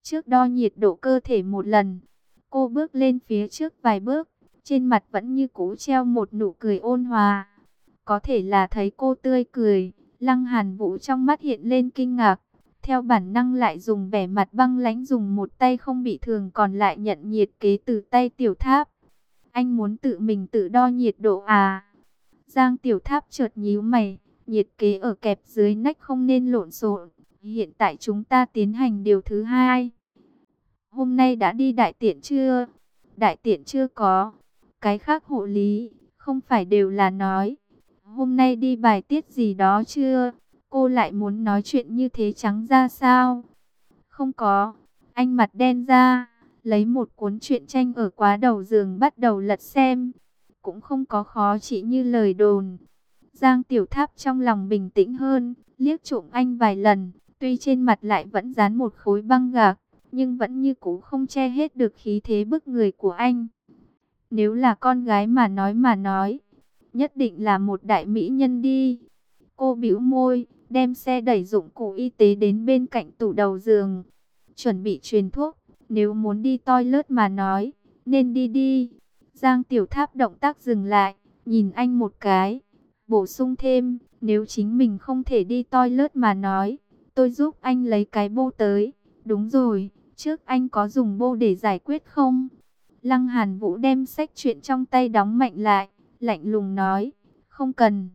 trước đo nhiệt độ cơ thể một lần. Cô bước lên phía trước vài bước, trên mặt vẫn như cũ treo một nụ cười ôn hòa. Có thể là thấy cô tươi cười, Lăng Hàn Vũ trong mắt hiện lên kinh ngạc. Theo bản năng lại dùng vẻ mặt băng lãnh, dùng một tay không bị thương còn lại nhận nhiệt kế từ tay Tiểu Tháp. Anh muốn tự mình tự đo nhiệt độ à? Giang Tiểu Tháp chợt nhíu mày, nhiệt kế ở kẹp dưới nách không nên lộn xộn. Hiện tại chúng ta tiến hành điều thứ hai. Hôm nay đã đi đại tiện chưa? Đại tiện chưa có. Cái khác hộ lý, không phải đều là nói. Hôm nay đi bài tiết gì đó chưa? Cô lại muốn nói chuyện như thế trắng ra sao? Không có. Anh mặt đen ra, lấy một cuốn truyện tranh ở quá đầu giường bắt đầu lật xem. Cũng không có khó chỉ như lời đồn. Giang Tiểu Tháp trong lòng bình tĩnh hơn, liếc trộm anh vài lần. Tuy trên mặt lại vẫn dán một khối băng gạc, nhưng vẫn như cũ không che hết được khí thế bức người của anh. Nếu là con gái mà nói, nhất định là một đại mỹ nhân đi. Cô bĩu môi, đem xe đẩy dụng cụ y tế đến bên cạnh tủ đầu giường. Chuẩn bị truyền thuốc, nếu muốn đi toilet mà nói, nên đi đi. Giang Tiểu Tháp động tác dừng lại, nhìn anh một cái, bổ sung thêm, nếu chính mình không thể đi toilet mà nói, tôi giúp anh lấy cái bô tới. Đúng rồi, trước anh có dùng bô để giải quyết không? Lăng Hàn Vũ đem sách truyện trong tay đóng mạnh lại, lạnh lùng nói, không cần.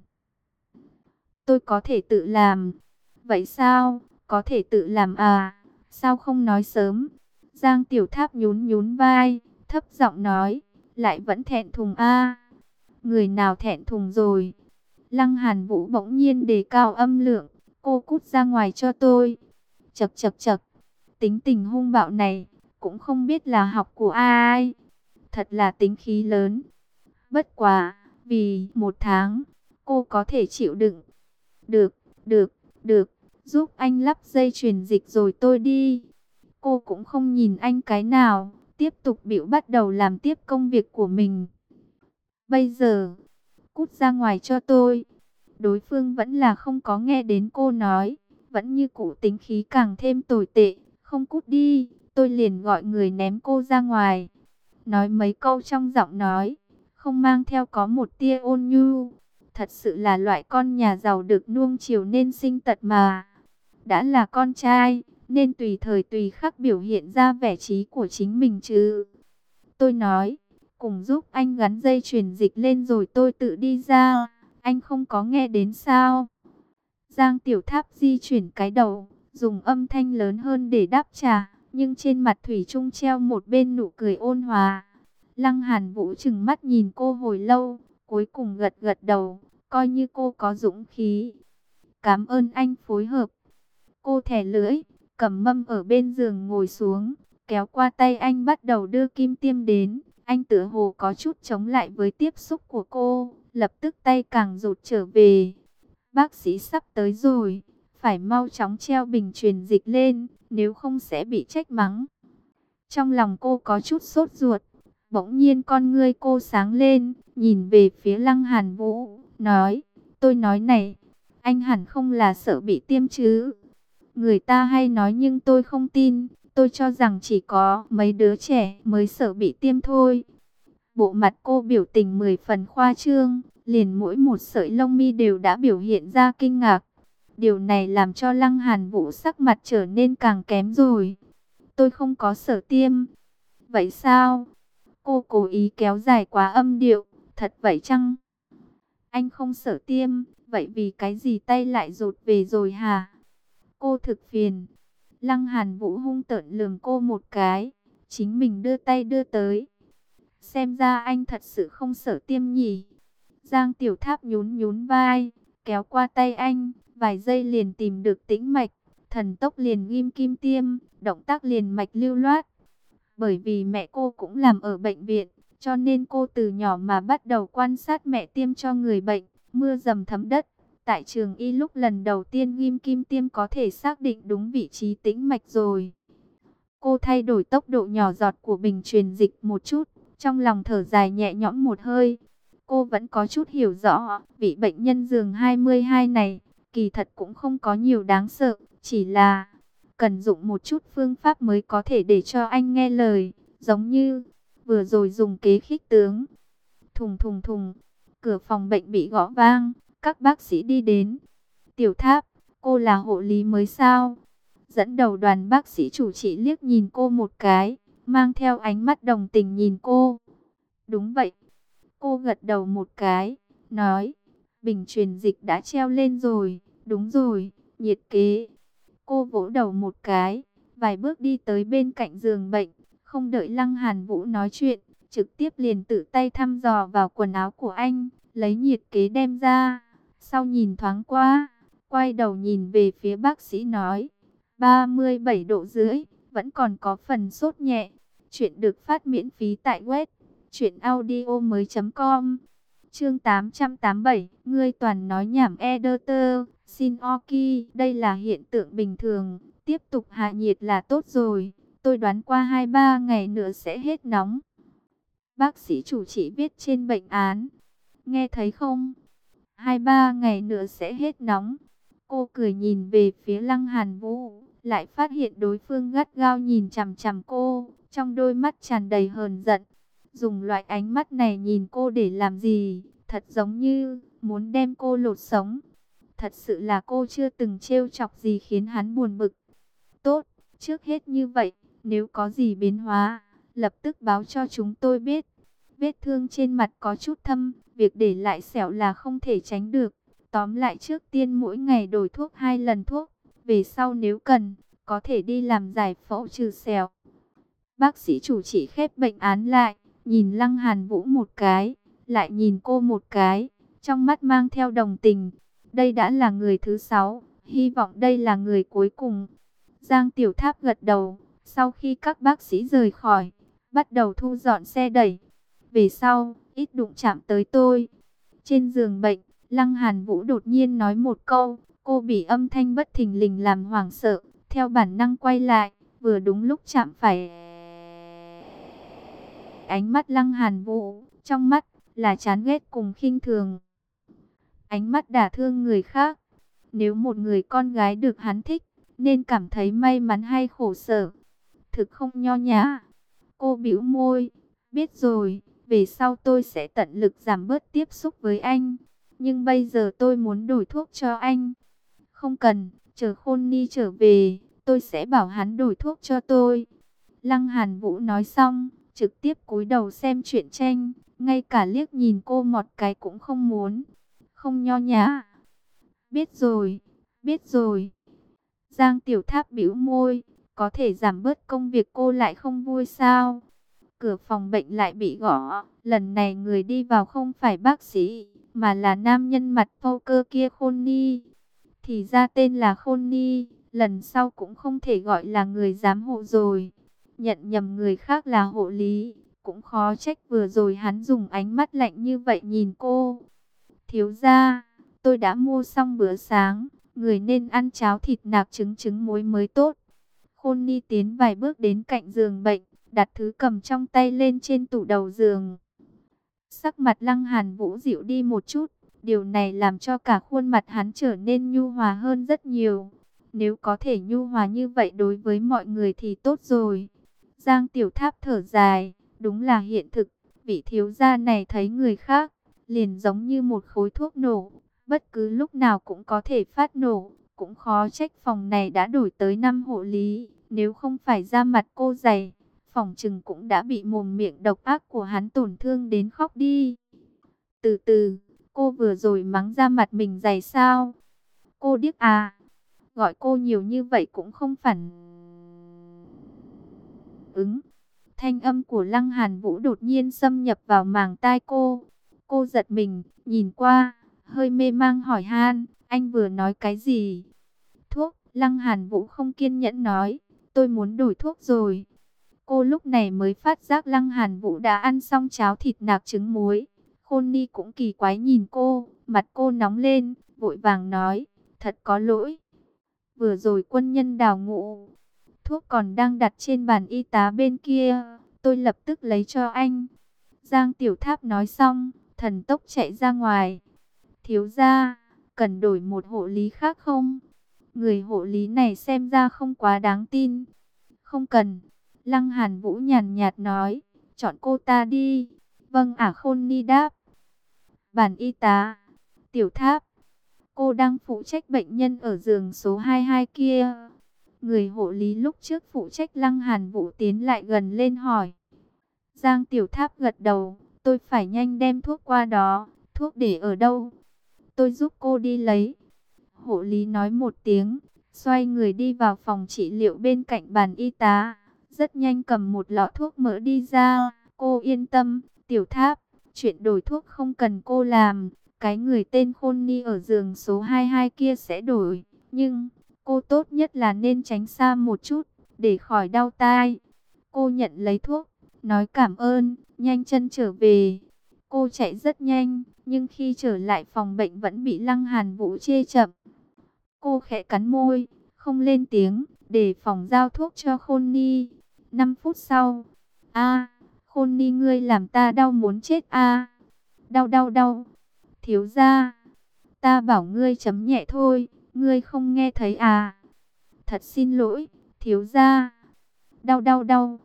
Tôi có thể tự làm. Vậy sao? Có thể tự làm à? Sao không nói sớm? Giang Tiểu Tháp nhún nhún vai, thấp giọng nói, lại vẫn thẹn thùng a. Người nào thẹn thùng rồi? Lăng Hàn Vũ bỗng nhiên đề cao âm lượng, cô cút ra ngoài cho tôi. Chậc chậc chậc, tính tình hung bạo này, cũng không biết là học của ai. Thật là tính khí lớn. Bất quá, vì 1 tháng, cô có thể chịu đựng. Được, được, được, giúp anh lắp dây chuyền dịch rồi tôi đi. Cô cũng không nhìn anh cái nào, tiếp tục bĩu bắt đầu làm tiếp công việc của mình. Bây giờ, cút ra ngoài cho tôi. Đối phương vẫn là không có nghe đến cô nói, vẫn như cũ tính khí càng thêm tồi tệ. Không cút đi, tôi liền gọi người ném cô ra ngoài. Nói mấy câu trong giọng nói, không mang theo có một tia ôn nhu. Thật sự là loại con nhà giàu được nuông chiều nên sinh tật mà. Đã là con trai, nên tùy thời tùy khắc biểu hiện ra vẻ trí của chính mình chứ. Tôi nói, cùng giúp anh gắn dây chuyền dịch lên rồi tôi tự đi ra. Anh không có nghe đến sao? Giang Tiểu Tháp di chuyển cái đầu, dùng âm thanh lớn hơn để đáp trả, nhưng trên mặt thủy chung treo một bên nụ cười ôn hòa. Lăng Hàn Vũ trừng mắt nhìn cô hồi lâu, cuối cùng gật gật đầu, coi như cô có dũng khí. Cảm ơn anh phối hợp. Cô thè lưỡi, cầm mâm ở bên giường ngồi xuống, kéo qua tay anh bắt đầu đưa kim tiêm đến. Anh tựa hồ có chút chống lại với tiếp xúc của cô, lập tức tay càng rụt trở về. Bác sĩ sắp tới rồi, phải mau chóng treo bình truyền dịch lên, nếu không sẽ bị trách mắng. Trong lòng cô có chút sốt ruột, bỗng nhiên con ngươi cô sáng lên, nhìn về phía Lăng Hàn Vũ, nói, tôi nói này, anh hẳn không là sợ bị tiêm chứ? Người ta hay nói nhưng tôi không tin, tôi cho rằng chỉ có mấy đứa trẻ mới sợ bị tiêm thôi. Bộ mặt cô biểu tình 10 phần khoa trương, liền mỗi một sợi lông mi đều đã biểu hiện ra kinh ngạc. Điều này làm cho Lăng Hàn Vũ sắc mặt trở nên càng kém rồi. Tôi không có sợ tiêm. Vậy sao? Cô cố ý kéo dài quá âm điệu, thật vậy chăng? Anh không sợ tiêm, vậy vì cái gì tay lại rụt về rồi hả? Cô thực phiền. Lăng Hàn Vũ hung tợn lườm cô một cái, chính mình đưa tay đưa tới. Xem ra anh thật sự không sợ tiêm nhỉ. Giang Tiểu Tháp nhún nhún vai, kéo qua tay anh, vài giây liền tìm được tĩnh mạch, thần tốc liền ghim kim tiêm, động tác liền mạch lưu loát. Bởi vì mẹ cô cũng làm ở bệnh viện, cho nên cô từ nhỏ mà bắt đầu quan sát mẹ tiêm cho người bệnh, mưa dầm thấm đất. Tại trường y lúc lần đầu tiên ghim kim tiêm có thể xác định đúng vị trí tĩnh mạch rồi. Cô thay đổi tốc độ nhỏ giọt của bình truyền dịch một chút, trong lòng thở dài nhẹ nhõm một hơi. Cô vẫn có chút hiểu rõ, vị bệnh nhân giường 22 này, kỳ thật cũng không có nhiều đáng sợ, chỉ là cần dụng một chút phương pháp mới có thể để cho anh nghe lời, giống như vừa rồi dùng kế khích tướng. Thùng thùng thùng, cửa phòng bệnh bị gõ vang, các bác sĩ đi đến. Tiểu Tháp, cô là hộ lý mới sao? Dẫn đầu đoàn bác sĩ chủ trị liếc nhìn cô một cái, mang theo ánh mắt đồng tình nhìn cô. Đúng vậy. Cô gật đầu một cái, nói, bình truyền dịch đã treo lên rồi, đúng rồi, nhiệt kế. Cô vỗ đầu một cái, vài bước đi tới bên cạnh giường bệnh, không đợi Lăng Hàn Vũ nói chuyện, trực tiếp liền tự tay thăm dò vào quần áo của anh, lấy nhiệt kế đem ra. Sau nhìn thoáng qua, quay đầu nhìn về phía bác sĩ nói, 37 độ rưỡi, vẫn còn có phần sốt nhẹ. Chuyện được phát miễn phí tại web truyệnaudiomoi.com. Chương 887, ngươi toàn nói nhảm editor, xin Oki, đây là hiện tượng bình thường, tiếp tục hạ nhiệt là tốt rồi, tôi đoán qua 2-3 ngày nữa sẽ hết nóng. Bác sĩ chủ trị viết trên bệnh án, nghe thấy không? 2-3 ngày nữa sẽ hết nóng. Cô cười nhìn về phía Lăng Hàn Vũ, lại phát hiện đối phương gắt gao nhìn chằm chằm cô, trong đôi mắt tràn đầy hờn giận. Dùng loại ánh mắt này nhìn cô để làm gì? Thật giống như muốn đem cô lột sống. Thật sự là cô chưa từng trêu chọc gì khiến hắn buồn bực. Tốt, trước hết như vậy, nếu có gì biến hóa, lập tức báo cho chúng tôi biết. Vết thương trên mặt có chút thâm, việc để lại sẹo là không thể tránh được. Tóm lại trước tiên mỗi ngày đổi thuốc 2 lần thuốc, về sau nếu cần, có thể đi làm giải phẫu trừ sẹo. Bác sĩ chủ trị khép bệnh án lại, nhìn Lăng Hàn Vũ một cái, lại nhìn cô một cái, trong mắt mang theo đồng tình. Đây đã là người thứ 6, hy vọng đây là người cuối cùng. Giang Tiểu Tháp gật đầu, sau khi các bác sĩ rời khỏi, bắt đầu thu dọn xe đẩy. Về sau, ít đụng chạm tới tôi. Trên giường bệnh, Lăng Hàn Vũ đột nhiên nói một câu, cô bị âm thanh bất thình lình làm hoảng sợ, theo bản năng quay lại, vừa đúng lúc chạm phải ánh mắt Lăng Hàn Vũ, trong mắt là chán ghét cùng khinh thường. Ánh mắt đả thương người khác. Nếu một người con gái được hắn thích, nên cảm thấy may mắn hay khổ sở? Thực không nho nhã. Cô bĩu môi, biết rồi, về sau tôi sẽ tận lực giảm bớt tiếp xúc với anh. Nhưng bây giờ tôi muốn đổi thuốc cho anh. Không cần, chờ Khôn Ni trở về, tôi sẽ bảo hắn đổi thuốc cho tôi. Lăng Hàn Vũ nói xong, trực tiếp cúi đầu xem truyện tranh, ngay cả liếc nhìn cô một cái cũng không muốn. Không nho nhã. Biết rồi, biết rồi. Giang Tiểu Tháp bĩu môi, có thể giảm bớt công việc cô lại không vui sao? Cửa phòng bệnh lại bị gõ, lần này người đi vào không phải bác sĩ, mà là nam nhân mặt poker kia Khôn Ni. Thì ra tên là Khôn Ni, lần sau cũng không thể gọi là người giám hộ rồi. Nhận nhầm người khác là hộ lý, cũng khó trách vừa rồi hắn dùng ánh mắt lạnh như vậy nhìn cô. Thiếu gia, tôi đã mua xong bữa sáng, người nên ăn cháo thịt nạc trứng muối mới tốt. Khôn Ni tiến vài bước đến cạnh giường bệnh, đặt thứ cầm trong tay lên trên tủ đầu giường. Sắc mặt Lăng Hàn Vũ dịu đi một chút, điều này làm cho cả khuôn mặt hắn trở nên nhu hòa hơn rất nhiều. Nếu có thể nhu hòa như vậy đối với mọi người thì tốt rồi. Giang Tiểu Tháp thở dài, đúng là hiện thực, vị thiếu gia này thấy người khác, liền giống như một khối thuốc nổ, bất cứ lúc nào cũng có thể phát nổ. Cũng khó trách phòng này đã đổi tới 5 hộ lý, nếu không phải da mặt cô dày, phỏng chừng cũng đã bị mồm miệng độc ác của hắn tổn thương đến khóc đi. Từ từ, cô vừa rồi mắng da mặt mình dày sao? Cô điếc à? Gọi cô nhiều như vậy cũng không phản ứng. Thanh âm của Lăng Hàn Vũ đột nhiên xâm nhập vào màng tai cô. Cô giật mình, nhìn qua, hơi mê mang hỏi han, anh vừa nói cái gì? Thuốc, Lăng Hàn Vũ không kiên nhẫn nói, tôi muốn đổi thuốc rồi. Cô lúc này mới phát giác Lăng Hàn Vũ đã ăn xong cháo thịt nạc trứng muối. Khôn Ni cũng kỳ quái nhìn cô, mặt cô nóng lên, vội vàng nói, thật có lỗi. Vừa rồi quân nhân đào ngũ, thuốc còn đang đặt trên bàn y tá bên kia, tôi lập tức lấy cho anh. Giang Tiểu Tháp nói xong, thần tốc chạy ra ngoài. Thiếu gia, cần đổi một hộ lý khác không? Người hộ lý này xem ra không quá đáng tin. Không cần. Lăng Hàn Vũ nhàn nhạt nói. Chọn cô ta đi. Vâng ả Khôn Ni đáp. Bản y tá. Tiểu Tháp. Cô đang phụ trách bệnh nhân ở giường số 22 kia. Người hộ lý lúc trước phụ trách Lăng Hàn Vũ tiến lại gần lên hỏi. Giang Tiểu Tháp gật đầu. Tôi phải nhanh đem thuốc qua đó. Thuốc để ở đâu? Tôi giúp cô đi lấy. Hộ lý nói một tiếng, xoay người đi vào phòng trị liệu bên cạnh bàn y tá. Rất nhanh cầm một lọ thuốc mỡ đi ra. Cô yên tâm, Tiểu Tháp, chuyện đổi thuốc không cần cô làm. Cái người tên Khôn Ni ở giường số 22 kia sẽ đổi. Nhưng, cô tốt nhất là nên tránh xa một chút, để khỏi đau tai. Cô nhận lấy thuốc, nói cảm ơn, nhanh chân trở về. Cô chạy rất nhanh, nhưng khi trở lại phòng bệnh vẫn bị Lăng Hàn Vũ chê chậm. Cô khẽ cắn môi, không lên tiếng, để phòng giao thuốc cho Khôn Ni. 5 phút sau, Khôn Ni ngươi làm ta đau muốn chết đau đau đau. Thiếu gia, ta bảo ngươi chấm nhẹ thôi, ngươi không nghe thấy à? Thật xin lỗi, thiếu gia. Đau đau đau,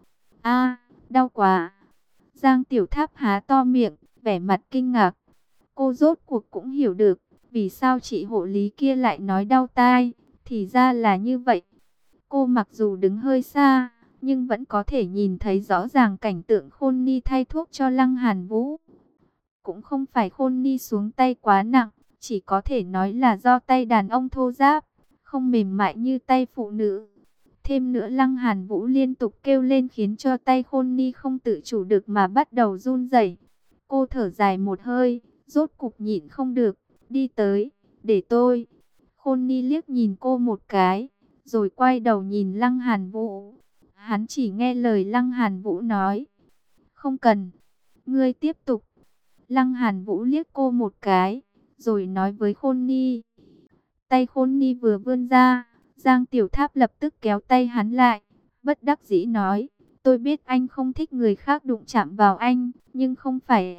đau quá. Giang Tiểu Tháp há to miệng, vẻ mặt kinh ngạc. Cô rốt cuộc cũng hiểu được, vì sao chị hộ lý kia lại nói đau tai, thì ra là như vậy. Cô mặc dù đứng hơi xa, nhưng vẫn có thể nhìn thấy rõ ràng cảnh tượng Khôn Ni thay thuốc cho Lăng Hàn Vũ. Cũng không phải Khôn Ni xuống tay quá nặng, chỉ có thể nói là do tay đàn ông thô ráp, không mềm mại như tay phụ nữ. Thêm nữa Lăng Hàn Vũ liên tục kêu lên khiến cho tay Khôn Ni không tự chủ được mà bắt đầu run rẩy. Cô thở dài một hơi, rốt cục nhịn không được, đi tới, để tôi. Khôn Ni liếc nhìn cô một cái, rồi quay đầu nhìn Lăng Hàn Vũ. Hắn chỉ nghe lời Lăng Hàn Vũ nói. Không cần, ngươi tiếp tục. Lăng Hàn Vũ liếc cô một cái, rồi nói với Khôn Ni. Tay Khôn Ni vừa vươn ra, Giang Tiểu Tháp lập tức kéo tay hắn lại, bất đắc dĩ nói. Tôi biết anh không thích người khác đụng chạm vào anh, nhưng không phải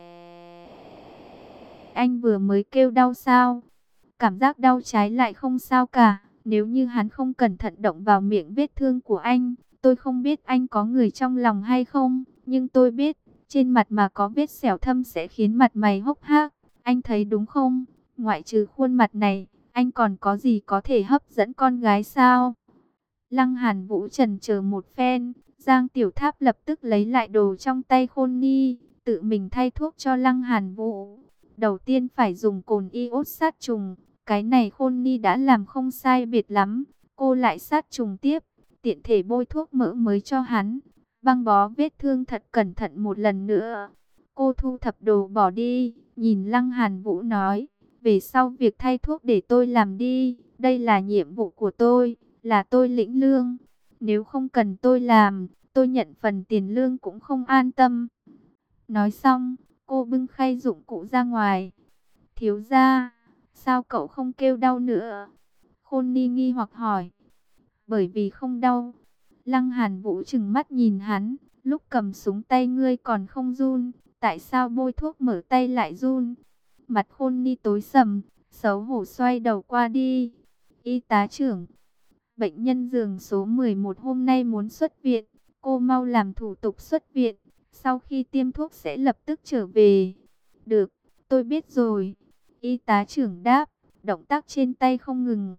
anh vừa mới kêu đau sao? Cảm giác đau trái lại không sao cả. Nếu như hắn không cẩn thận động vào miệng vết thương của anh, tôi không biết anh có người trong lòng hay không, nhưng tôi biết, trên mặt mà có vết sẹo thâm sẽ khiến mặt mày hốc hác. Anh thấy đúng không? Ngoại trừ khuôn mặt này, anh còn có gì có thể hấp dẫn con gái sao? Lăng Hàn Vũ chần chờ một phen, Giang Tiểu Tháp lập tức lấy lại đồ trong tay Khôn Ni, tự mình thay thuốc cho Lăng Hàn Vũ. Đầu tiên phải dùng cồn iốt sát trùng, cái này Khôn Ni đã làm không sai biệt lắm, cô lại sát trùng tiếp, tiện thể bôi thuốc mỡ mới cho hắn, băng bó vết thương thật cẩn thận một lần nữa. Cô thu thập đồ bỏ đi, nhìn Lăng Hàn Vũ nói, về sau việc thay thuốc để tôi làm đi, đây là nhiệm vụ của tôi, là tôi lĩnh lương. Nếu không cần tôi làm, tôi nhận phần tiền lương cũng không an tâm. Nói xong, cô bưng khay dụng cụ ra ngoài. Thiếu gia, sao cậu không kêu đau nữa? Khôn Ni nghi hoặc hỏi. Bởi vì không đau. Lăng Hàn Vũ trừng mắt nhìn hắn, lúc cầm súng tay ngươi còn không run, tại sao bôi thuốc mở tay lại run? Mặt Khôn Ni tối sầm, xấu hổ xoay đầu qua đi. Y tá trưởng, bệnh nhân giường số 11 hôm nay muốn xuất viện, cô mau làm thủ tục xuất viện, sau khi tiêm thuốc sẽ lập tức trở về. Được, tôi biết rồi. Y tá trưởng đáp, động tác trên tay không ngừng.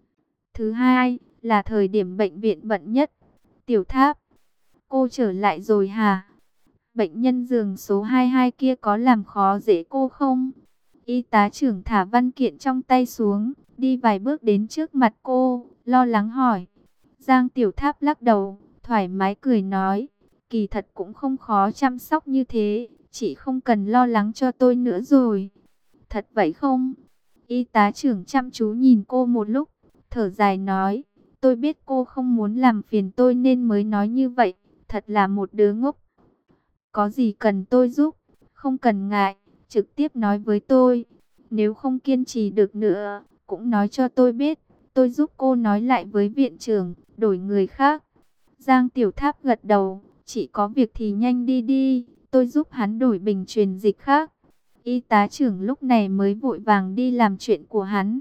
Thứ hai, là thời điểm bệnh viện bận nhất. Tiểu Tháp, cô trở lại rồi hả? Bệnh nhân giường số 22 kia có làm khó dễ cô không? Y tá trưởng thả văn kiện trong tay xuống, đi vài bước đến trước mặt cô, lo lắng hỏi. Giang Tiểu Tháp lắc đầu, thoải mái cười nói, kỳ thật cũng không khó chăm sóc như thế, chị không cần lo lắng cho tôi nữa rồi. Thật vậy không? Y tá trưởng chăm chú nhìn cô một lúc, thở dài nói, tôi biết cô không muốn làm phiền tôi nên mới nói như vậy, thật là một đứa ngốc. Có gì cần tôi giúp, không cần ngại, trực tiếp nói với tôi. Nếu không kiên trì được nữa, cũng nói cho tôi biết, tôi giúp cô nói lại với viện trưởng, đổi người khác. Giang Tiểu Tháp gật đầu, chỉ có việc thì nhanh đi đi, tôi giúp hắn đổi bình truyền dịch khác. Y tá trưởng lúc này mới vội vàng đi làm chuyện của hắn.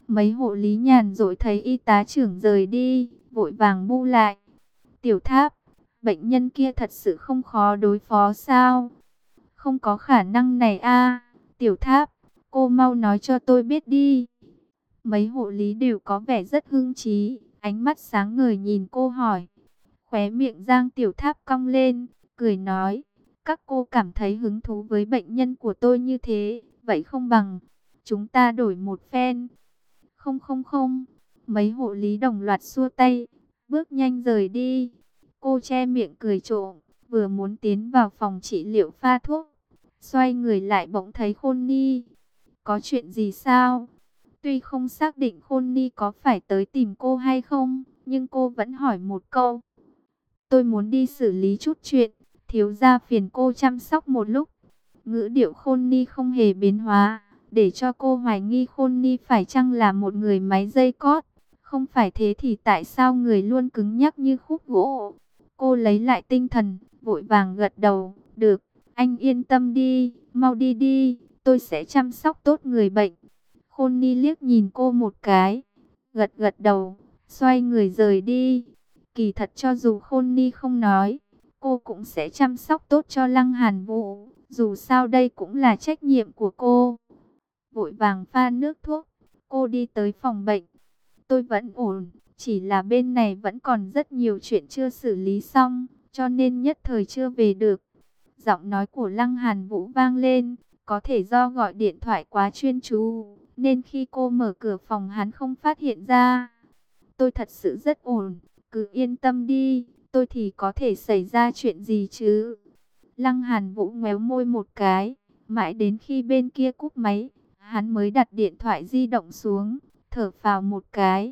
Mấy hộ lý nhàn rỗi thấy y tá trưởng rời đi, vội vàng bu lại. Tiểu Tháp, bệnh nhân kia thật sự không khó đối phó sao? Không có khả năng này a. Tiểu Tháp, cô mau nói cho tôi biết đi. Mấy hộ lý đều có vẻ rất hưng trí, ánh mắt sáng ngời nhìn cô hỏi. Khóe miệng Giang Tiểu Tháp cong lên, cười nói, các cô cảm thấy hứng thú với bệnh nhân của tôi như thế, vậy không bằng chúng ta đổi một phen. Không không không, mấy hộ lý đồng loạt xua tay, bước nhanh rời đi. Cô che miệng cười trộm, vừa muốn tiến vào phòng trị liệu pha thuốc, xoay người lại bỗng thấy Khôn Ni. Có chuyện gì sao? Tuy không xác định Khôn Ni có phải tới tìm cô hay không, nhưng cô vẫn hỏi một câu. Tôi muốn đi xử lý chút chuyện, thiếu gia phiền cô chăm sóc một lúc. Ngữ điệu Khôn Ni không hề biến hóa, để cho cô hoài nghi Khôn Ni phải chăng là một người máy dây cót. Không phải thế thì tại sao người luôn cứng nhắc như khúc gỗ? Cô lấy lại tinh thần, vội vàng gật đầu. Được, anh yên tâm đi, mau đi đi, tôi sẽ chăm sóc tốt người bệnh. Khôn Ni liếc nhìn cô một cái, gật gật đầu, xoay người rời đi. Kỳ thật cho dù Khôn Ni không nói, cô cũng sẽ chăm sóc tốt cho Lăng Hàn Vũ. Dù sao đây cũng là trách nhiệm của cô. Vội vàng pha nước thuốc, cô đi tới phòng bệnh. Tôi vẫn ổn, chỉ là bên này vẫn còn rất nhiều chuyện chưa xử lý xong, cho nên nhất thời chưa về được. Giọng nói của Lăng Hàn Vũ vang lên, có thể do gọi điện thoại quá chuyên chú, nên khi cô mở cửa phòng hắn không phát hiện ra. Tôi thật sự rất ổn, cứ yên tâm đi, tôi thì có thể xảy ra chuyện gì chứ? Lăng Hàn Vũ ngoéo môi một cái, mãi đến khi bên kia cúp máy, hắn mới đặt điện thoại di động xuống, thở phào một cái.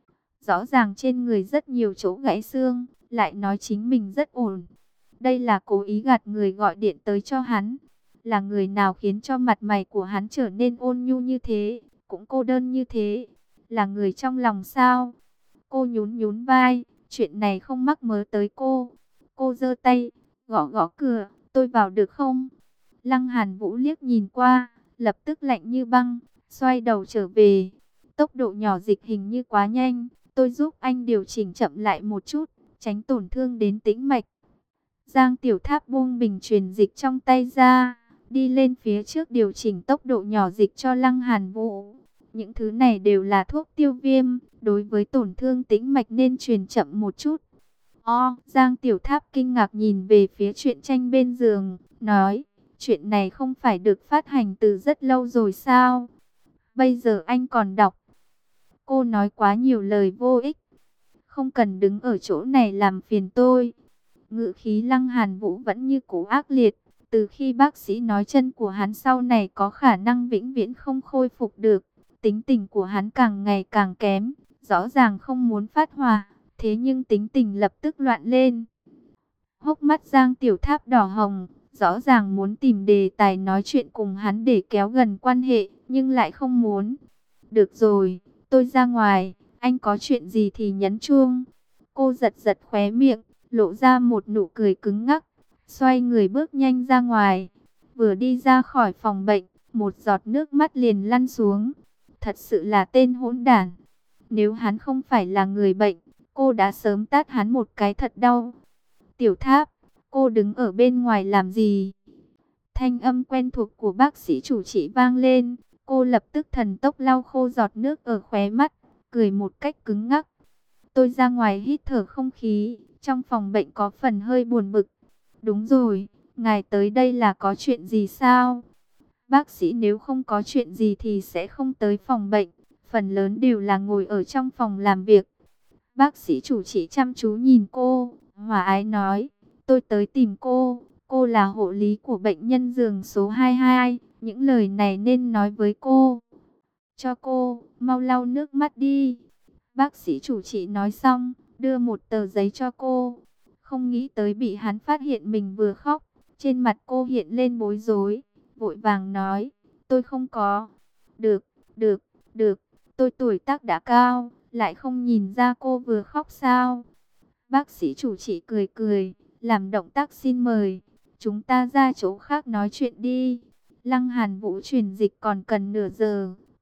Rõ ràng trên người rất nhiều chỗ gãy xương, lại nói chính mình rất ổn. Đây là cố ý gạt người gọi điện tới cho hắn. Là người nào khiến cho mặt mày của hắn trở nên ôn nhu như thế, cũng cô đơn như thế? Là người trong lòng sao? Cô nhún nhún vai, chuyện này không mắc mớ tới cô. Cô giơ tay, gõ gõ cửa, tôi vào được không? Lăng Hàn Vũ liếc nhìn qua, lập tức lạnh như băng, xoay đầu trở về. Tốc độ nhỏ dịch hình như quá nhanh, tôi giúp anh điều chỉnh chậm lại một chút, tránh tổn thương đến tĩnh mạch. Giang Tiểu Tháp buông bình truyền dịch trong tay ra, đi lên phía trước điều chỉnh tốc độ nhỏ dịch cho Lăng Hàn Vũ. Những thứ này đều là thuốc tiêu viêm, đối với tổn thương tĩnh mạch nên truyền chậm một chút. Giang Tiểu Tháp kinh ngạc nhìn về phía truyện tranh bên giường, nói, chuyện này không phải được phát hành từ rất lâu rồi sao? Bây giờ anh còn đọc. Cô nói quá nhiều lời vô ích, không cần đứng ở chỗ này làm phiền tôi. Ngữ khí Lăng Hàn Vũ vẫn như cũ ác liệt. Từ khi bác sĩ nói chân của hắn sau này có khả năng vĩnh viễn không khôi phục được, tính tình của hắn càng ngày càng kém. Rõ ràng không muốn phát hỏa, thế nhưng tính tình lập tức loạn lên. Hốc mắt Giang Tiểu Tháp đỏ hồng, rõ ràng muốn tìm đề tài nói chuyện cùng hắn để kéo gần quan hệ, nhưng lại không muốn. Được rồi, tôi ra ngoài, anh có chuyện gì thì nhấn chuông. Cô giật giật khóe miệng, lộ ra một nụ cười cứng ngắc, xoay người bước nhanh ra ngoài. Vừa đi ra khỏi phòng bệnh, một giọt nước mắt liền lăn xuống. Thật sự là tên hỗn đản. Nếu hắn không phải là người bệnh, cô đã sớm tát hắn một cái thật đau. Tiểu Tháp, cô đứng ở bên ngoài làm gì? Thanh âm quen thuộc của bác sĩ chủ trị vang lên. Cô lập tức thần tốc lau khô giọt nước ở khóe mắt, cười một cách cứng ngắc. Tôi ra ngoài hít thở không khí, trong phòng bệnh có phần hơi buồn bực. Đúng rồi, ngài tới đây là có chuyện gì sao? Bác sĩ nếu không có chuyện gì thì sẽ không tới phòng bệnh, phần lớn đều là ngồi ở trong phòng làm việc. Bác sĩ chủ trị chăm chú nhìn cô, hòa ái nói, tôi tới tìm cô là hộ lý của bệnh nhân giường số 22, những lời này nên nói với cô. Cho cô, mau lau nước mắt đi. Bác sĩ chủ trị nói xong, đưa một tờ giấy cho cô. Không nghĩ tới bị hắn phát hiện mình vừa khóc, trên mặt cô hiện lên bối rối, vội vàng nói, tôi không có. Được, được, được, tôi tuổi tác đã cao, lại không nhìn ra cô vừa khóc sao? Bác sĩ chủ trị cười cười, làm động tác xin mời, chúng ta ra chỗ khác nói chuyện đi. Lăng Hàn Vũ truyền dịch còn cần nửa giờ,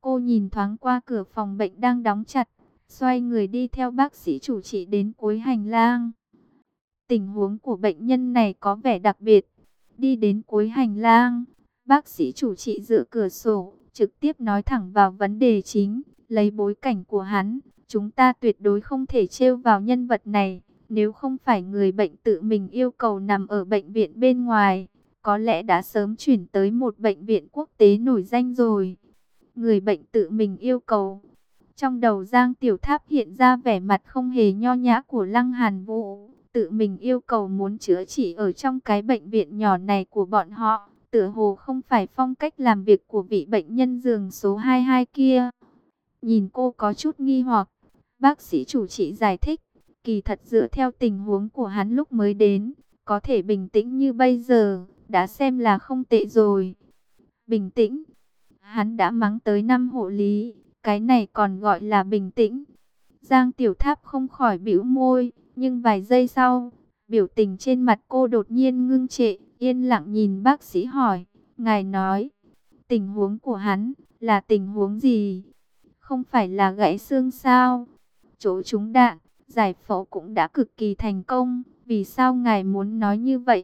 Cô nhìn thoáng qua cửa phòng bệnh đang đóng chặt, xoay người đi theo bác sĩ chủ trị đến cuối hành lang. Tình huống của bệnh nhân này có vẻ đặc biệt. Đi đến cuối hành lang, bác sĩ chủ trị dựa cửa sổ, trực tiếp nói thẳng vào vấn đề chính, lấy bối cảnh của hắn. Chúng ta tuyệt đối không thể trêu vào nhân vật này, nếu không phải người bệnh tự mình yêu cầu nằm ở bệnh viện bên ngoài, có lẽ đã sớm chuyển tới một bệnh viện quốc tế nổi danh rồi. Người bệnh tự mình yêu cầu. Trong đầu Giang Tiểu Tháp hiện ra vẻ mặt không hề nho nhã của Lăng Hàn Vũ, tự mình yêu cầu muốn chữa trị ở trong cái bệnh viện nhỏ này của bọn họ, tựa hồ không phải phong cách làm việc của vị bệnh nhân giường số 22 kia. Nhìn cô có chút nghi hoặc, bác sĩ chủ trị giải thích, kỳ thật dựa theo tình huống của hắn lúc mới đến, có thể bình tĩnh như bây giờ, đã xem là không tệ rồi. Bình tĩnh? Hắn đã mắng tới 5 hộ lý, cái này còn gọi là bình tĩnh. Giang Tiểu Tháp không khỏi bĩu môi, nhưng vài giây sau, biểu tình trên mặt cô đột nhiên ngưng trệ, yên lặng nhìn bác sĩ hỏi, ngài nói, tình huống của hắn là tình huống gì? Không phải là gãy xương sao? Chỗ trúng đạn, giải phẫu cũng đã cực kỳ thành công, vì sao ngài muốn nói như vậy?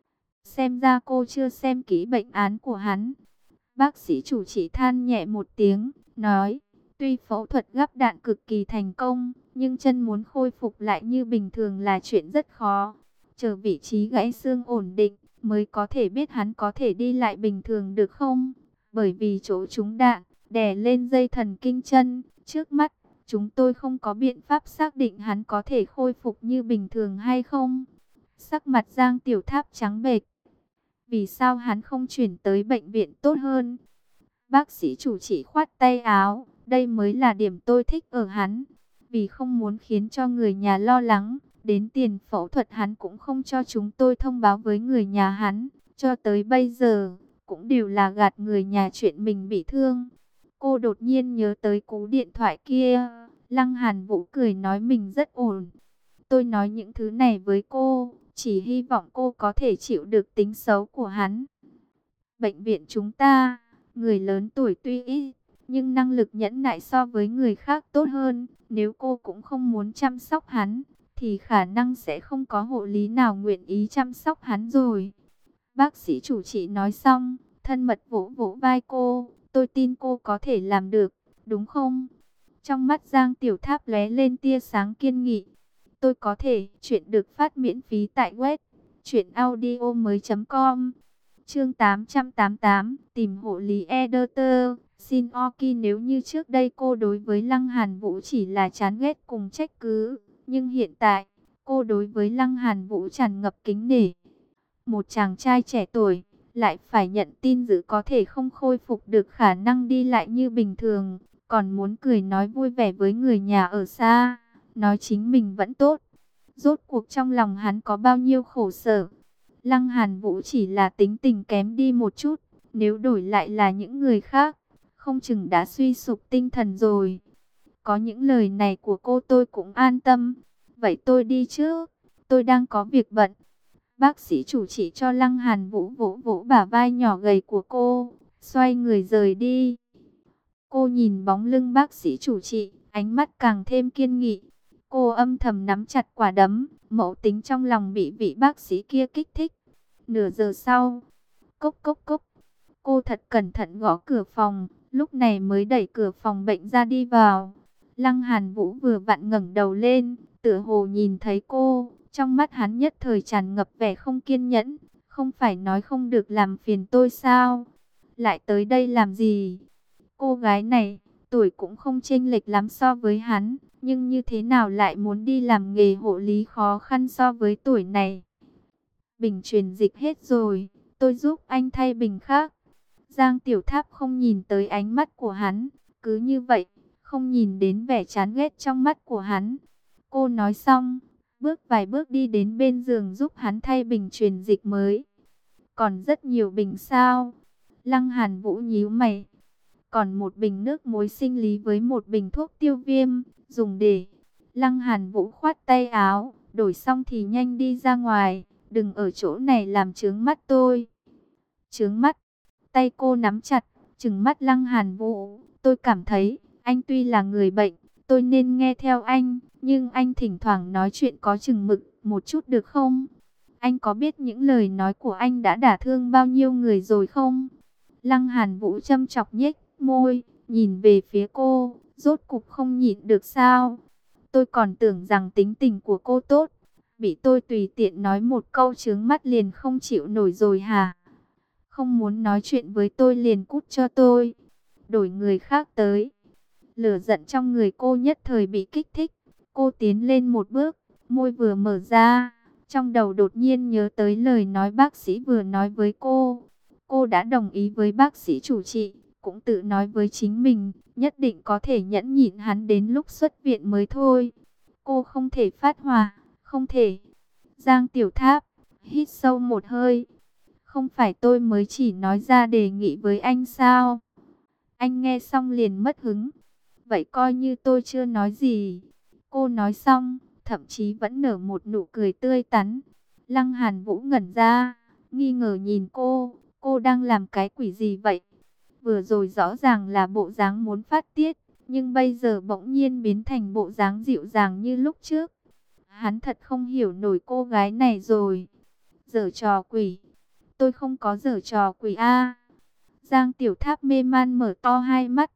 Xem ra cô chưa xem kỹ bệnh án của hắn. Bác sĩ chủ chỉ than nhẹ một tiếng, nói, tuy phẫu thuật gắp đạn cực kỳ thành công, nhưng chân muốn khôi phục lại như bình thường là chuyện rất khó. Chờ vị trí gãy xương ổn định, mới có thể biết hắn có thể đi lại bình thường được không? Bởi vì chỗ trúng đạn, đè lên dây thần kinh chân, trước mắt, chúng tôi không có biện pháp xác định hắn có thể khôi phục như bình thường hay không. Sắc mặt Giang Tiểu Tháp trắng bệch. Vì sao hắn không chuyển tới bệnh viện tốt hơn? Bác sĩ chủ chỉ khoát tay áo, đây mới là điểm tôi thích ở hắn. Vì không muốn khiến cho người nhà lo lắng, đến tiền phẫu thuật hắn cũng không cho chúng tôi thông báo với người nhà hắn. Cho tới bây giờ, cũng đều là gạt người nhà chuyện mình bị thương. Cô đột nhiên nhớ tới cú điện thoại kia. Lăng Hàn Vũ cười nói mình rất ổn. Tôi nói những thứ này với cô, chỉ hy vọng cô có thể chịu được tính xấu của hắn. Bệnh viện chúng ta, người lớn tuổi tuy ít, nhưng năng lực nhẫn nại so với người khác tốt hơn. Nếu cô cũng không muốn chăm sóc hắn, thì khả năng sẽ không có hộ lý nào nguyện ý chăm sóc hắn rồi. Bác sĩ chủ trị nói xong, thân mật vỗ vỗ vai cô, tôi tin cô có thể làm được, đúng không? Trong mắt Giang Tiểu Tháp lóe lên tia sáng kiên nghị. Tôi có thể, chuyện được phát miễn phí tại web truyệnaudiomoi.com. Chương 888, tìm hộ lý editor. Xin Oki, nếu như trước đây cô đối với Lăng Hàn Vũ chỉ là chán ghét cùng trách cứ, nhưng hiện tại, cô đối với Lăng Hàn Vũ tràn ngập kính nể. Một chàng trai trẻ tuổi, lại phải nhận tin dữ có thể không khôi phục được khả năng đi lại như bình thường, còn muốn cười nói vui vẻ với người nhà ở xa, nói chính mình vẫn tốt. Rốt cuộc trong lòng hắn có bao nhiêu khổ sở. Lăng Hàn Vũ chỉ là tính tình kém đi một chút, nếu đổi lại là những người khác, không chừng đã suy sụp tinh thần rồi. Có những lời này của cô tôi cũng an tâm. Vậy tôi đi trước, tôi đang có việc bận. Bác sĩ chủ chỉ cho Lăng Hàn Vũ vỗ vỗ bả vai nhỏ gầy của cô, xoay người rời đi. Cô nhìn bóng lưng bác sĩ chủ trị, ánh mắt càng thêm kiên nghị. Cô âm thầm nắm chặt quả đấm, mẫu tính trong lòng bị vị bác sĩ kia kích thích. Nửa giờ sau, cốc cốc cốc, cô thật cẩn thận gõ cửa phòng, lúc này mới đẩy cửa phòng bệnh ra đi vào. Lăng Hàn Vũ vừa vặn ngẩng đầu lên, tựa hồ nhìn thấy cô, trong mắt hắn nhất thời tràn ngập vẻ không kiên nhẫn. Không phải nói không được làm phiền tôi sao? Lại tới đây làm gì? Cô gái này, tuổi cũng không chênh lệch lắm so với hắn, nhưng như thế nào lại muốn đi làm nghề hộ lý khó khăn so với tuổi này? Bình truyền dịch hết rồi, tôi giúp anh thay bình khác. Giang Tiểu Tháp không nhìn tới ánh mắt của hắn, cứ như vậy, không nhìn đến vẻ chán ghét trong mắt của hắn. Cô nói xong, bước vài bước đi đến bên giường giúp hắn thay bình truyền dịch mới. Còn rất nhiều bình sao? Lăng Hàn Vũ nhíu mày. Còn một bình nước muối sinh lý với một bình thuốc tiêu viêm, dùng để... Lăng Hàn Vũ khoát tay áo, đổi xong thì nhanh đi ra ngoài, đừng ở chỗ này làm chướng mắt tôi. Chướng mắt, tay cô nắm chặt, trừng mắt Lăng Hàn Vũ, tôi cảm thấy, anh tuy là người bệnh, tôi nên nghe theo anh, nhưng anh thỉnh thoảng nói chuyện có chừng mực, một chút được không? Anh có biết những lời nói của anh đã đả thương bao nhiêu người rồi không? Lăng Hàn Vũ châm chọc nhếch môi, nhìn về phía cô, rốt cục không nhịn được sao? Tôi còn tưởng rằng tính tình của cô tốt, bị tôi tùy tiện nói một câu chướng mắt liền không chịu nổi rồi hả? Không muốn nói chuyện với tôi liền cút cho tôi, đổi người khác tới. Lửa giận trong người cô nhất thời bị kích thích, cô tiến lên một bước, môi vừa mở ra, trong đầu đột nhiên nhớ tới lời nói bác sĩ vừa nói với cô. Cô đã đồng ý với bác sĩ chủ trị, cũng tự nói với chính mình, nhất định có thể nhẫn nhịn hắn đến lúc xuất viện mới thôi. Cô không thể phát hỏa, không thể. Giang Tiểu Tháp, hít sâu một hơi. Không phải tôi mới chỉ nói ra đề nghị với anh sao? Anh nghe xong liền mất hứng. Vậy coi như tôi chưa nói gì. Cô nói xong, thậm chí vẫn nở một nụ cười tươi tắn. Lăng Hàn Vũ ngẩn ra, nghi ngờ nhìn cô đang làm cái quỷ gì vậy? Vừa rồi rõ ràng là bộ dáng muốn phát tiết, nhưng bây giờ bỗng nhiên biến thành bộ dáng dịu dàng như lúc trước. Hắn thật không hiểu nổi cô gái này rồi. Giở trò quỷ. Tôi không có giở trò quỷ a. Giang Tiểu Tháp mê man mở to hai mắt.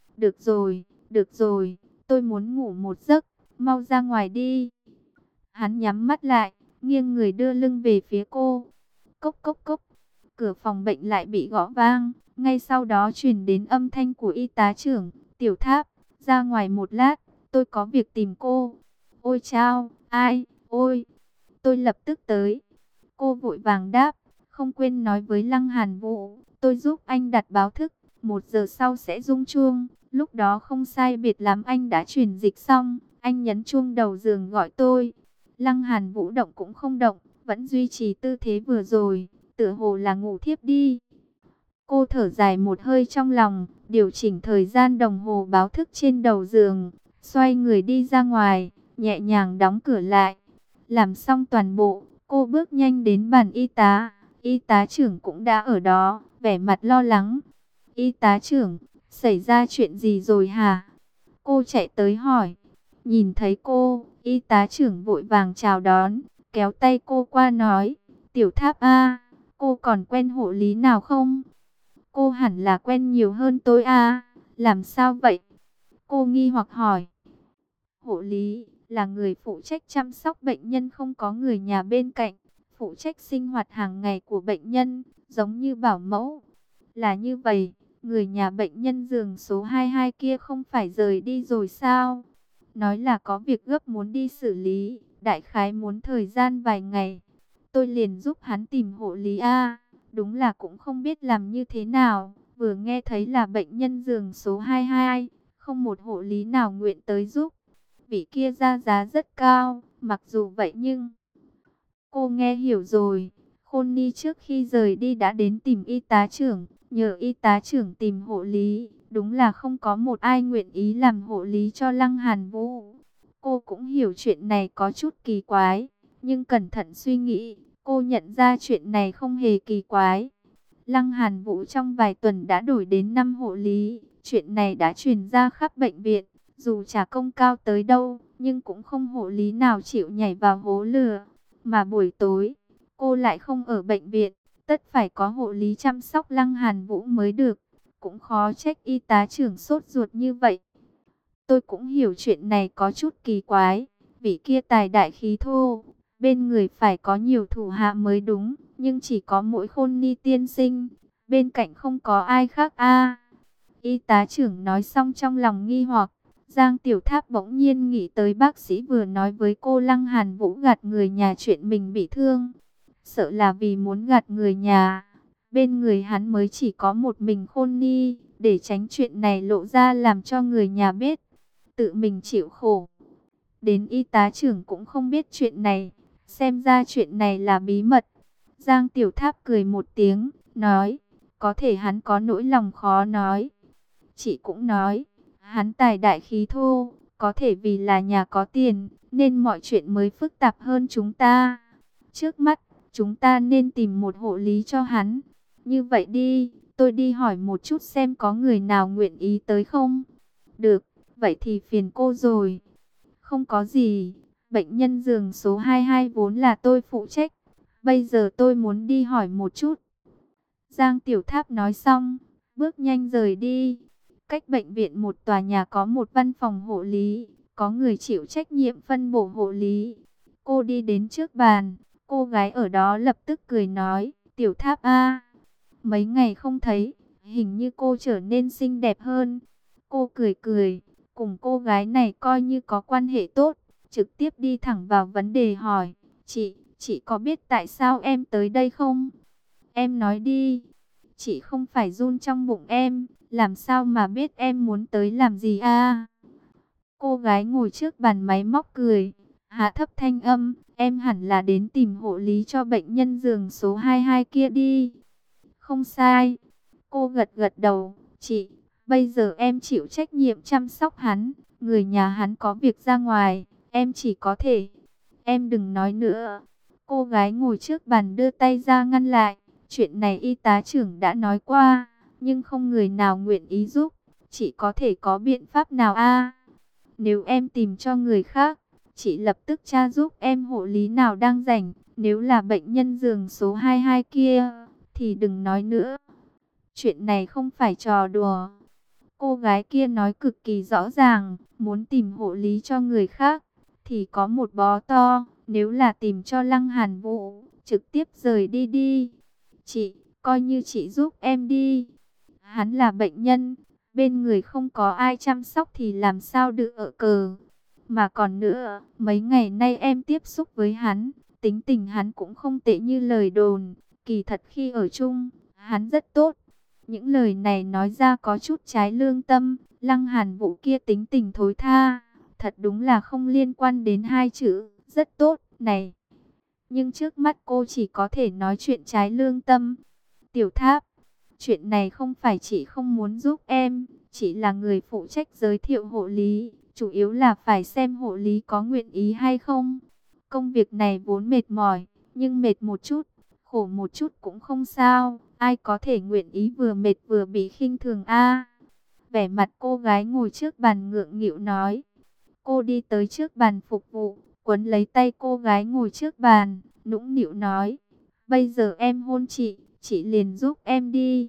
Được rồi, tôi muốn ngủ một giấc, mau ra ngoài đi. Hắn nhắm mắt lại, nghiêng người đưa lưng về phía cô. Cốc cốc cốc, cửa phòng bệnh lại bị gõ vang, ngay sau đó truyền đến âm thanh của y tá trưởng. Tiểu Tháp, ra ngoài một lát, tôi có việc tìm cô. Ôi chao, ai, ôi, tôi lập tức tới. Cô vội vàng đáp, không quên nói với Lăng Hàn Vũ, tôi giúp anh đặt báo thức, 1 giờ sau sẽ rung chuông. Lúc đó không sai biệt lắm anh đã truyền dịch xong, anh nhấn chuông đầu giường gọi tôi. Lăng Hàn Vũ động cũng không động, vẫn duy trì tư thế vừa rồi, tựa hồ là ngủ thiếp đi. Cô thở dài một hơi trong lòng, điều chỉnh thời gian đồng hồ báo thức trên đầu giường, xoay người đi ra ngoài, nhẹ nhàng đóng cửa lại. Làm xong toàn bộ, cô bước nhanh đến bàn y tá trưởng cũng đã ở đó, vẻ mặt lo lắng. Y tá trưởng, xảy ra chuyện gì rồi hả? Cô chạy tới hỏi. Nhìn thấy cô, y tá trưởng vội vàng chào đón, kéo tay cô qua nói, Tiểu Tháp a, cô còn quen hộ lý nào không? Cô hẳn là quen nhiều hơn tôi a, làm sao vậy? Cô nghi hoặc hỏi. Hộ lý là người phụ trách chăm sóc bệnh nhân không có người nhà bên cạnh, phụ trách sinh hoạt hàng ngày của bệnh nhân, giống như bảo mẫu. Là như vậy, người nhà bệnh nhân giường số 22 kia không phải rời đi rồi sao? Nói là có việc gấp muốn đi xử lý, đại khái muốn thời gian vài ngày. Tôi liền giúp hắn tìm hộ lý a. Đúng là cũng không biết làm như thế nào, vừa nghe thấy là bệnh nhân giường số 22, không một hộ lý nào nguyện tới giúp. Vị kia ra giá rất cao, mặc dù vậy nhưng cô nghe hiểu rồi. Khôn Ni trước khi rời đi đã đến tìm y tá trưởng, nhờ y tá trưởng tìm hộ lý. Đúng là không có một ai nguyện ý làm hộ lý cho Lăng Hàn Vũ. Cô cũng hiểu chuyện này có chút kỳ quái, nhưng cẩn thận suy nghĩ, cô nhận ra chuyện này không hề kỳ quái. Lăng Hàn Vũ trong vài tuần đã đổi đến 5 hộ lý, chuyện này đã truyền ra khắp bệnh viện. Dù trả công cao tới đâu, nhưng cũng không hộ lý nào chịu nhảy vào hố lửa. Mà buổi tối, cô lại không ở bệnh viện, tất phải có hộ lý chăm sóc Lăng Hàn Vũ mới được. Cũng khó trách y tá trưởng sốt ruột như vậy. Tôi cũng hiểu chuyện này có chút kỳ quái, vị kia tài đại khí thô, bên người phải có nhiều thủ hạ mới đúng, nhưng chỉ có mỗi Khôn Ni tiên sinh, bên cạnh không có ai khác a. Y tá trưởng nói xong trong lòng nghi hoặc. Giang Tiểu Tháp bỗng nhiên nghĩ tới bác sĩ vừa nói với cô Lăng Hàn Vũ gạt người nhà chuyện mình bị thương. Sợ là vì muốn gạt người nhà, bên người hắn mới chỉ có một mình Khôn Ni, để tránh chuyện này lộ ra làm cho người nhà biết. Tự mình chịu khổ. Đến y tá trưởng cũng không biết chuyện này, xem ra chuyện này là bí mật. Giang Tiểu Tháp cười một tiếng, nói, có thể hắn có nỗi lòng khó nói. Chị cũng nói, hắn tài đại khí thô, có thể vì là nhà có tiền, nên mọi chuyện mới phức tạp hơn chúng ta. Trước mắt, chúng ta nên tìm một hộ lý cho hắn. Như vậy đi, tôi đi hỏi một chút xem có người nào nguyện ý tới không? Được, vậy thì phiền cô rồi. Không có gì, bệnh nhân giường số 22 vốn là tôi phụ trách. Bây giờ tôi muốn đi hỏi một chút. Giang Tiểu Tháp nói xong, bước nhanh rời đi. Cách bệnh viện một tòa nhà có một văn phòng hộ lý, có người chịu trách nhiệm phân bổ hộ lý. Cô đi đến trước bàn, cô gái ở đó lập tức cười nói, Tiểu Tháp a, mấy ngày không thấy, hình như cô trở nên xinh đẹp hơn. Cô cười cười, cùng cô gái này coi như có quan hệ tốt, trực tiếp đi thẳng vào vấn đề hỏi, chị có biết tại sao em tới đây không? Em nói đi. Chị không phải run trong bụng em, làm sao mà biết em muốn tới làm gì à? Cô gái ngồi trước bàn máy móc cười, hạ thấp thanh âm, em hẳn là đến tìm hộ lý cho bệnh nhân giường số 22 kia đi. Không sai. Cô gật gật đầu, chị, bây giờ em chịu trách nhiệm chăm sóc hắn, người nhà hắn có việc ra ngoài, em chỉ có thể. Em đừng nói nữa. Cô gái ngồi trước bàn đưa tay ra ngăn lại. Chuyện này y tá trưởng đã nói qua, nhưng không người nào nguyện ý giúp. Chị có thể có biện pháp nào a? Nếu em tìm cho người khác, chị lập tức tra giúp em hộ lý nào đang rảnh. Nếu là bệnh nhân giường số 22 kia, thì đừng nói nữa. Chuyện này không phải trò đùa. Cô gái kia nói cực kỳ rõ ràng, muốn tìm hộ lý cho người khác, thì có một bó to. Nếu là tìm cho Lăng Hàn Vũ, trực tiếp rời đi đi. Chị, coi như chị giúp em đi. Hắn là bệnh nhân, bên người không có ai chăm sóc thì làm sao được ở cờ. Mà còn nữa, mấy ngày nay em tiếp xúc với hắn, tính tình hắn cũng không tệ như lời đồn. Kỳ thật khi ở chung, hắn rất tốt. Những lời này nói ra có chút trái lương tâm. Lăng Hàn Vũ kia tính tình thối tha, thật đúng là không liên quan đến hai chữ rất tốt này. Nhưng trước mắt cô chỉ có thể nói chuyện trái lương tâm. Tiểu Tháp, chuyện này không phải chị không muốn giúp em, chị là người phụ trách giới thiệu hộ lý, chủ yếu là phải xem hộ lý có nguyện ý hay không. Công việc này vốn mệt mỏi, nhưng mệt một chút, khổ một chút cũng không sao, ai có thể nguyện ý vừa mệt vừa bị khinh thường a. Vẻ mặt cô gái ngồi trước bàn ngượng nghịu nói. Cô đi tới trước bàn phục vụ, quấn lấy tay cô gái ngồi trước bàn, nũng nịu nói, bây giờ em hôn chị liền giúp em đi.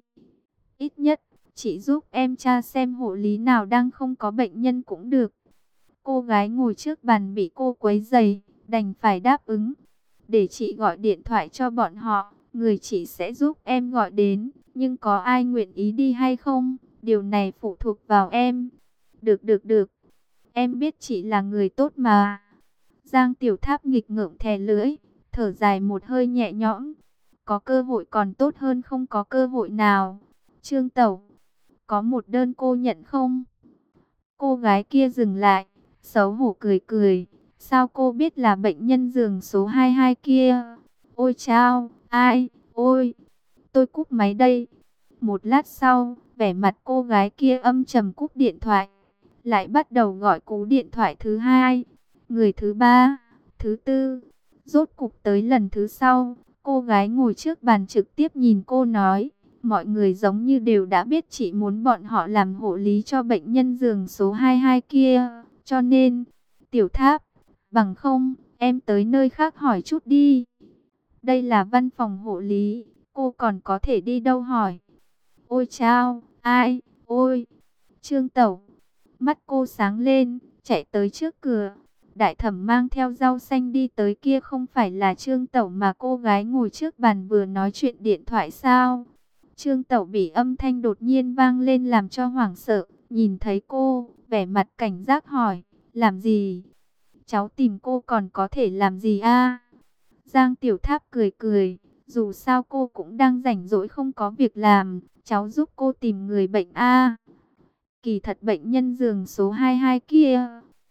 Ít nhất, chị giúp em tra xem hộ lý nào đang không có bệnh nhân cũng được. Cô gái ngồi trước bàn bị cô quấy rầy, đành phải đáp ứng. Để chị gọi điện thoại cho bọn họ, người chị sẽ giúp em gọi đến, nhưng có ai nguyện ý đi hay không, điều này phụ thuộc vào em. Được được được, em biết chị là người tốt mà. Giang Tiểu Tháp nghịch ngợm thè lưỡi, thở dài một hơi nhẹ nhõm. Có cơ hội còn tốt hơn không có cơ hội nào. Trương Tẩu, có một đơn cô nhận không? Cô gái kia dừng lại, xấu hổ cười cười. Sao cô biết là bệnh nhân giường số 22 kia? Ôi chao, ai, ôi, tôi cúp máy đây. Một lát sau, vẻ mặt cô gái kia âm trầm cúp điện thoại. Lại bắt đầu gọi cú điện thoại thứ hai, người thứ ba, thứ tư. Rốt cục tới lần thứ sau, cô gái ngồi trước bàn trực tiếp nhìn cô nói. Mọi người giống như đều đã biết chị muốn bọn họ làm hộ lý cho bệnh nhân giường số 22 kia. Cho nên, Tiểu Tháp, bằng không, em tới nơi khác hỏi chút đi. Đây là văn phòng hộ lý, cô còn có thể đi đâu hỏi. Ôi chao, ai, ôi, Trương Tẩu. Mắt cô sáng lên, chạy tới trước cửa. Đại thẩm mang theo rau xanh đi tới kia không phải là Trương Tẩu mà cô gái ngồi trước bàn vừa nói chuyện điện thoại sao? Trương Tẩu bị âm thanh đột nhiên vang lên làm cho hoảng sợ, nhìn thấy cô, vẻ mặt cảnh giác hỏi, làm gì? Cháu tìm cô còn có thể làm gì a? Giang Tiểu Tháp cười cười, dù sao cô cũng đang rảnh rỗi không có việc làm, cháu giúp cô tìm người bệnh a. Kỳ thật bệnh nhân giường số 22 kia,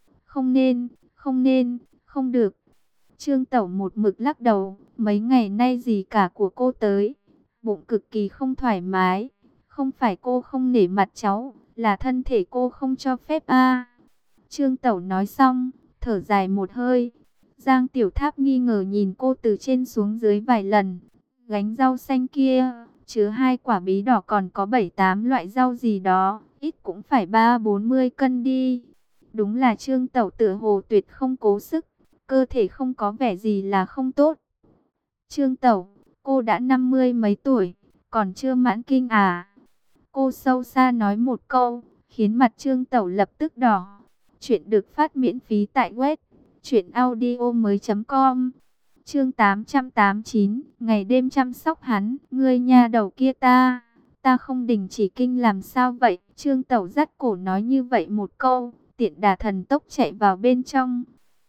không nên, không được. Trương Tẩu một mực lắc đầu, mấy ngày nay gì cả của cô tới, bụng cực kỳ không thoải mái. Không phải cô không nể mặt cháu, là thân thể cô không cho phép a. Trương Tẩu nói xong, thở dài một hơi. Giang Tiểu Tháp nghi ngờ nhìn cô từ trên xuống dưới vài lần. Gánh rau xanh kia, chứa 2 quả bí đỏ còn có 7-8 loại rau gì đó, ít cũng phải 30-40 cân đi. Đúng là Trương Tẩu tựa hồ tuyệt không cố sức, cơ thể không có vẻ gì là không tốt. Trương Tẩu, cô đã 50 mấy tuổi, còn chưa mãn kinh à? Cô sâu xa nói một câu, khiến mặt Trương Tẩu lập tức đỏ. Chuyện được phát miễn phí tại web truyệnaudiomoi.com. Chương 889, ngày đêm chăm sóc hắn, ngươi nha đầu kia ta không đình chỉ kinh làm sao vậy? Trương Tẩu dắt cổ nói như vậy một câu, tiện đà thần tốc chạy vào bên trong.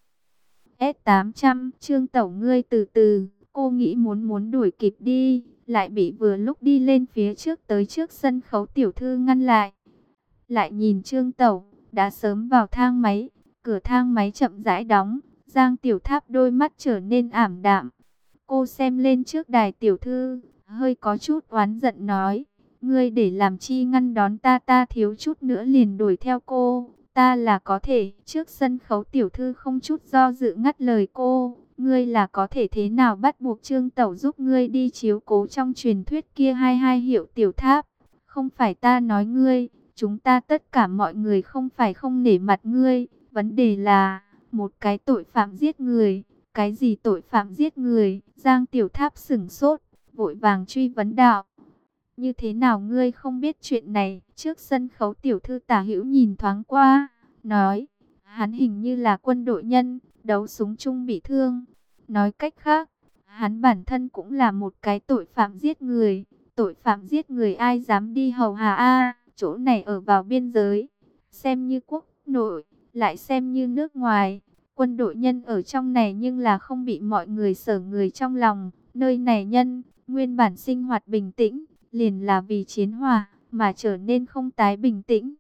S800, Trương Tẩu ngươi từ từ, cô nghĩ muốn đuổi kịp đi, lại bị vừa lúc đi lên phía trước tới trước sân khấu tiểu thư ngăn lại. Lại nhìn Trương Tẩu, đã sớm vào thang máy, cửa thang máy chậm rãi đóng, Giang Tiểu Tháp đôi mắt trở nên ảm đạm. Cô xem lên trước đài tiểu thư, hơi có chút oán giận nói, ngươi để làm chi ngăn đón ta thiếu chút nữa liền đuổi theo cô. Ta là có thể, trước sân khấu tiểu thư không chút do dự ngắt lời cô, ngươi là có thể thế nào bắt buộc Trương Tẩu giúp ngươi đi chiếu cố trong truyền thuyết kia 22 hiệu tiểu tháp. Không phải ta nói ngươi, chúng ta tất cả mọi người không phải không nể mặt ngươi, vấn đề là một cái tội phạm giết người. Cái gì tội phạm giết người? Giang Tiểu Tháp sửng sốt, vội vàng truy vấn đạo. Như thế nào ngươi không biết chuyện này? Trước sân khấu tiểu thư Tả Hữu nhìn thoáng qua, nói, hắn hình như là quân đội nhân, đấu súng chung bị thương. Nói cách khác, hắn bản thân cũng là một cái tội phạm giết người. Tội phạm giết người ai dám đi hầu hạ a? Chỗ này ở vào biên giới, xem như quốc nội, lại xem như nước ngoài. Quân đội nhân ở trong này nhưng là không bị mọi người sở người trong lòng. Nơi này nhân, nguyên bản sinh hoạt bình tĩnh, liền là vì chiến hòa, mà trở nên không tái bình tĩnh.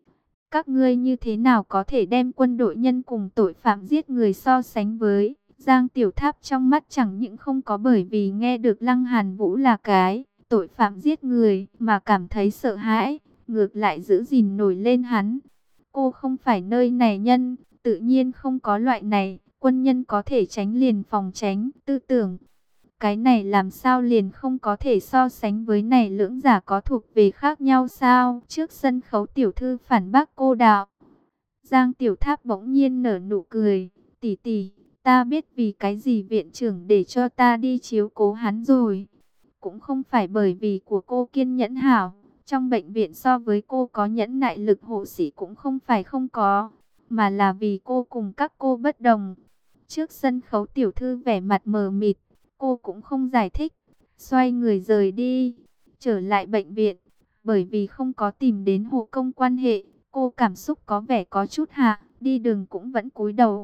Các ngươi như thế nào có thể đem quân đội nhân cùng tội phạm giết người so sánh với? Giang Tiểu Tháp trong mắt chẳng những không có bởi vì nghe được Lăng Hàn Vũ là cái tội phạm giết người mà cảm thấy sợ hãi, ngược lại giữ gìn nổi lên hắn. Cô không phải nơi này nhân, tự nhiên không có loại này, quân nhân có thể tránh liền phòng tránh, tư tưởng. Cái này làm sao liền không có thể so sánh với này lưỡng giả có thuộc về khác nhau sao? Trước sân khấu tiểu thư phản bác cô đạo. Giang Tiểu Tháp bỗng nhiên nở nụ cười, tỷ tỷ, ta biết vì cái gì viện trưởng để cho ta đi chiếu cố hắn rồi. Cũng không phải bởi vì của cô kiên nhẫn hảo, trong bệnh viện so với cô có nhẫn nại lực hộ sĩ cũng không phải không có, mà là vì cô cùng các cô bất đồng. Trước sân khấu tiểu thư vẻ mặt mờ mịt, cô cũng không giải thích, xoay người rời đi, trở lại bệnh viện. Bởi vì không có tìm đến hộ công quan hệ, cô cảm xúc có vẻ có chút hạ, đi đường cũng vẫn cúi đầu.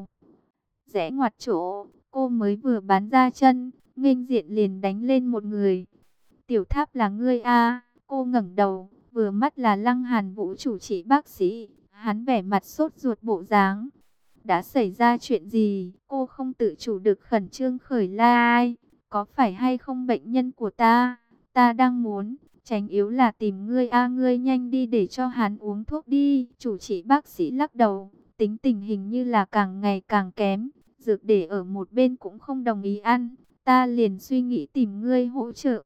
Rẽ ngoặt chỗ, cô mới vừa bán ra chân, nghênh diện liền đánh lên một người. Tiểu Tháp là ngươi a? Cô ngẩng đầu, vừa mắt là Lăng Hàn Vũ chủ trị bác sĩ, hắn vẻ mặt sốt ruột bộ dáng. Đã xảy ra chuyện gì? Cô không tự chủ được khẩn trương khởi lai. Có phải hay không bệnh nhân của ta? Ta đang muốn, tránh yếu là tìm ngươi a, ngươi nhanh đi để cho hắn uống thuốc đi. Chủ trị bác sĩ lắc đầu, tính tình hình như là càng ngày càng kém. Dược để ở một bên cũng không đồng ý ăn. Ta liền suy nghĩ tìm ngươi hỗ trợ.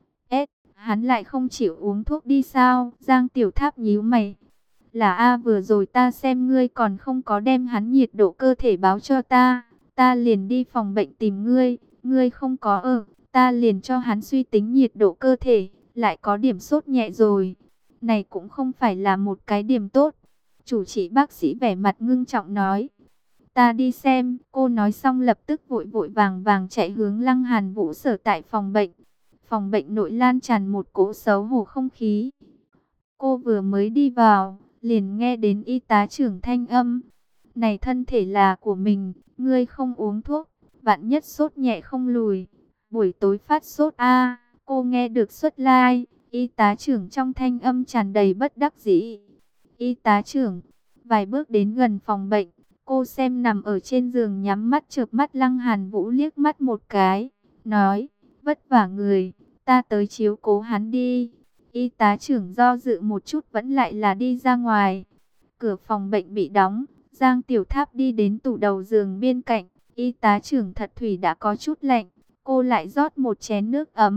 Hắn lại không chịu uống thuốc đi sao? Giang Tiểu Tháp nhíu mày. Là a, vừa rồi ta xem ngươi còn không có đem hắn nhiệt độ cơ thể báo cho ta. Ta liền đi phòng bệnh tìm ngươi. Ngươi không có ở, ta liền cho hắn suy tính nhiệt độ cơ thể. Lại có điểm sốt nhẹ rồi. Này cũng không phải là một cái điểm tốt. Chủ trị bác sĩ vẻ mặt ngưng trọng nói. Ta đi xem. Cô nói xong lập tức vội vội vàng vàng chạy hướng Lăng Hàn Vũ sở tại phòng bệnh. Phòng bệnh nội lan tràn một cỗ xấu hổ không khí. Cô vừa mới đi vào, liền nghe đến y tá trưởng thanh âm. Này thân thể là của mình, ngươi không uống thuốc, vạn nhất sốt nhẹ không lùi. Buổi tối phát sốt a. Cô nghe được xuất lai, y tá trưởng trong thanh âm tràn đầy bất đắc dĩ. Y tá trưởng, vài bước đến gần phòng bệnh, cô xem nằm ở trên giường nhắm mắt chợp mắt Lăng Hàn Vũ liếc mắt một cái, nói, vất vả người, ta tới chiếu cố hắn đi. Y tá trưởng do dự một chút vẫn lại là đi ra ngoài. Cửa phòng bệnh bị đóng, Giang Tiểu Tháp đi đến tủ đầu giường bên cạnh. Y tá trưởng thật thủy đã có chút lạnh, cô lại rót một chén nước ấm,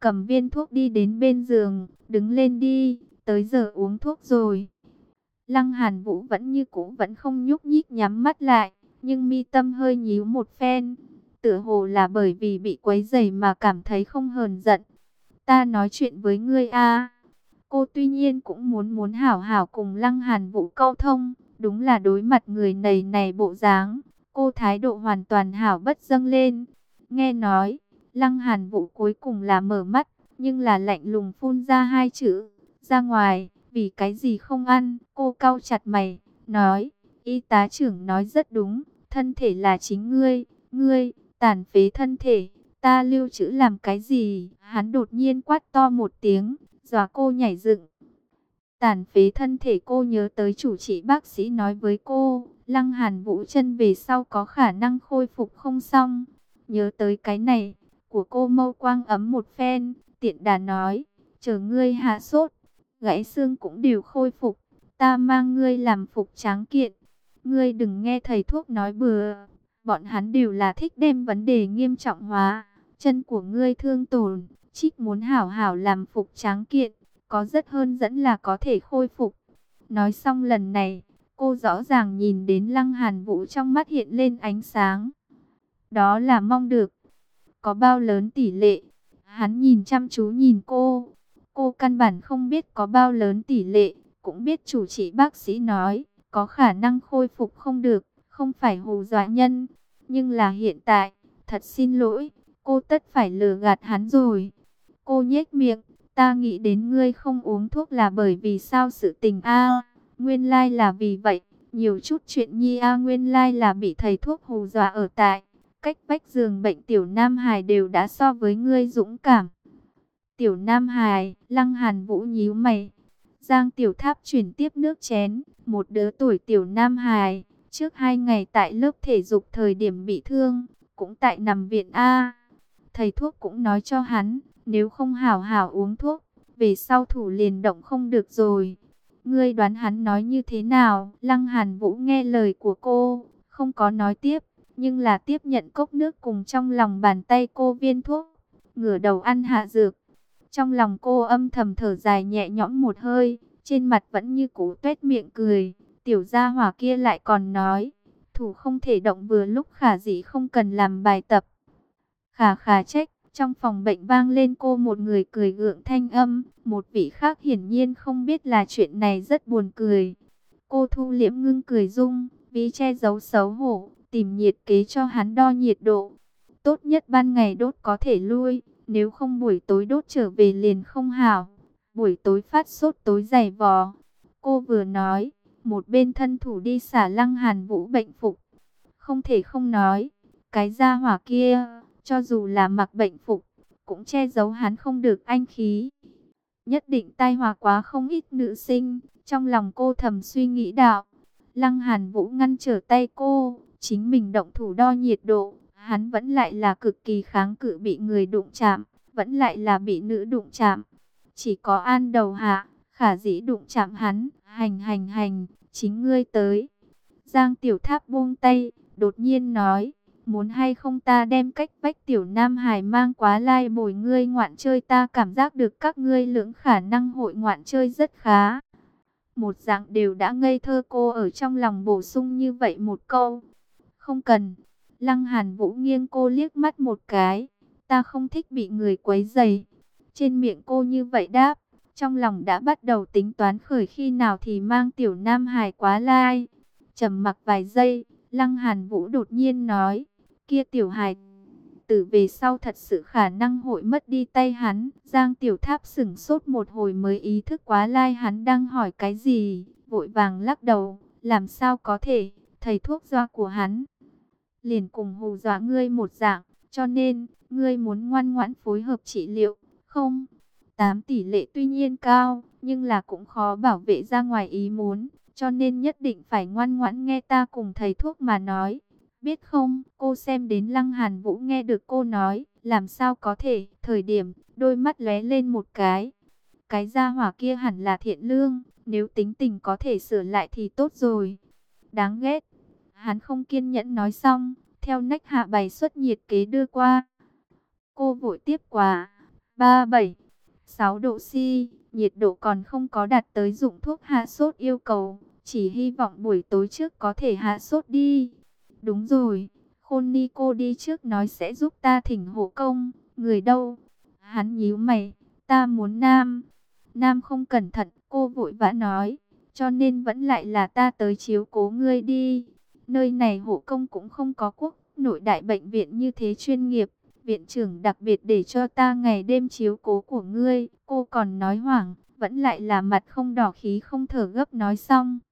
cầm viên thuốc đi đến bên giường, đứng lên đi, tới giờ uống thuốc rồi. Lăng Hàn Vũ vẫn như cũ vẫn không nhúc nhích nhắm mắt lại, nhưng mi tâm hơi nhíu một phen, tựa hồ là bởi vì bị quấy rầy mà cảm thấy không hờn giận. Ta nói chuyện với ngươi a. Cô tuy nhiên cũng muốn hảo hảo cùng Lăng Hàn Vũ câu thông, đúng là đối mặt người này bộ dáng, cô thái độ hoàn toàn hảo bất dâng lên. Nghe nói, Lăng Hàn Vũ cuối cùng là mở mắt, nhưng là lạnh lùng phun ra hai chữ, ra ngoài, vì cái gì không ăn. Cô cau chặt mày, nói, y tá trưởng nói rất đúng, thân thể là chính ngươi, tàn phế thân thể, ta lưu trữ làm cái gì? Hắn đột nhiên quát to một tiếng, dọa cô nhảy dựng. Tàn phế thân thể, cô nhớ tới chủ trị bác sĩ nói với cô, Lăng Hàn Vũ chân về sau có khả năng khôi phục không xong. Nhớ tới cái này, của cô mâu quang ấm một phen, tiện đà nói, chờ ngươi hạ sốt, gãy xương cũng đều khôi phục, ta mang ngươi làm phục tráng kiện. Ngươi đừng nghe thầy thuốc nói bừa, bọn hắn đều là thích đem vấn đề nghiêm trọng hóa. Chân của ngươi thương tổn, trích muốn hảo hảo làm phục tráng kiện, có rất hơn dẫn là có thể khôi phục. Nói xong lần này, cô rõ ràng nhìn đến Lăng Hàn Vũ trong mắt hiện lên ánh sáng. Đó là mong được. Có bao lớn tỷ lệ? Hắn nhìn chăm chú nhìn cô. Cô căn bản không biết có bao lớn tỷ lệ, cũng biết chủ trị bác sĩ nói, có khả năng khôi phục không được, không phải hù dọa nhân. Nhưng là hiện tại, thật xin lỗi, cô tất phải lừa gạt hắn rồi. Cô nhếch miệng, ta nghĩ đến ngươi không uống thuốc là bởi vì sao sự tình a? Nguyên lai là vì vậy, nhiều chút chuyện nhi a, nguyên lai là bị thầy thuốc hù dọa ở tại cách vách giường bệnh tiểu Nam Hải đều đã so với ngươi dũng cảm. Tiểu Nam Hải, Lăng Hàn Vũ nhíu mày. Giang Tiểu Tháp chuyển tiếp nước chén, một đứa tuổi Tiểu Nam Hải, trước 2 ngày tại lớp thể dục thời điểm bị thương, cũng tại nằm viện a. Thầy thuốc cũng nói cho hắn, nếu không hảo hảo uống thuốc, về sau thủ liền động không được rồi. Ngươi đoán hắn nói như thế nào? Lăng Hàn Vũ nghe lời của cô, không có nói tiếp, nhưng là tiếp nhận cốc nước cùng trong lòng bàn tay cô viên thuốc, ngửa đầu ăn hạ dược. Trong lòng cô âm thầm thở dài nhẹ nhõm một hơi, trên mặt vẫn như cũ tuét miệng cười. Tiểu gia hỏa kia lại còn nói, thủ không thể động, vừa lúc Khả Dĩ không cần làm bài tập. Khà khà trách, trong phòng bệnh vang lên cô một người cười gượng thanh âm, một vị khác hiển nhiên không biết là chuyện này rất buồn cười. Cô thu liễm ngưng cười dung, ví che giấu xấu hổ, tìm nhiệt kế cho hắn đo nhiệt độ. Tốt nhất ban ngày đốt có thể lui, nếu không buổi tối đốt trở về liền không hảo. Buổi tối phát sốt tối dày vò. Cô vừa nói, một bên thân thủ đi xả Lăng Hàn Vũ bệnh phục. Không thể không nói, cái gia hỏa kia, cho dù là mặc bệnh phục, cũng che giấu hắn không được anh khí. Nhất định tai họa quá không ít nữ sinh, trong lòng cô thầm suy nghĩ đạo. Lăng Hàn Vũ ngăn trở tay cô, chính mình động thủ đo nhiệt độ, hắn vẫn lại là cực kỳ kháng cự bị người đụng chạm, vẫn lại là bị nữ đụng chạm. Chỉ có An Đầu Hạ, Khả Dĩ đụng chạm hắn, hành, chính ngươi tới. Giang Tiểu Tháp buông tay, đột nhiên nói, muốn hay không ta đem cách vách Tiểu Nam Hải mang quá lai bồi ngươi ngoạn chơi, ta cảm giác được các ngươi lưỡng khả năng hội ngoạn chơi rất khá. Một dạng đều đã ngây thơ, cô ở trong lòng bổ sung như vậy một câu. Không cần. Lăng Hàn Vũ nghiêng cô liếc mắt một cái. Ta không thích bị người quấy rầy. Trên miệng cô như vậy đáp, trong lòng đã bắt đầu tính toán khởi khi nào thì mang Tiểu Nam Hải quá lai. Trầm mặc vài giây, Lăng Hàn Vũ đột nhiên nói, kia Tiểu Hải tử về sau thật sự khả năng hội mất đi tay hắn. Giang Tiểu Tháp sững sốt một hồi mới ý thức quá lai hắn đang hỏi cái gì, vội vàng lắc đầu, làm sao có thể, thầy thuốc doa của hắn liền cùng hù dọa ngươi một dạng, cho nên ngươi muốn ngoan ngoãn phối hợp trị liệu, không? 8 tỷ lệ tuy nhiên cao, nhưng là cũng khó bảo vệ ra ngoài ý muốn, cho nên nhất định phải ngoan ngoãn nghe ta cùng thầy thuốc mà nói. Biết không, cô xem đến Lăng Hàn Vũ nghe được cô nói, làm sao có thể, thời điểm, đôi mắt lóe lên một cái. Cái gia hỏa kia hẳn là thiện lương, nếu tính tình có thể sửa lại thì tốt rồi. Đáng ghét. Hắn không kiên nhẫn nói xong, theo nách hạ bày xuất nhiệt kế đưa qua. Cô vội tiếp quà. 37, 6 độ C, nhiệt độ còn không có đạt tới dụng thuốc hạ sốt yêu cầu, chỉ hy vọng buổi tối trước có thể hạ sốt đi. Đúng rồi, Khôn Ni cô đi trước nói sẽ giúp ta thỉnh hộ công, người đâu? Hắn nhíu mày, ta muốn Nam. Nam không cẩn thận, cô vội vã nói, cho nên vẫn lại là ta tới chiếu cố ngươi đi. Nơi này hộ công cũng không có quốc nội đại bệnh viện như thế chuyên nghiệp. Viện trưởng đặc biệt để cho ta ngày đêm chiếu cố của ngươi. Cô còn nói hoảng, vẫn lại là mặt không đỏ khí không thở gấp nói xong.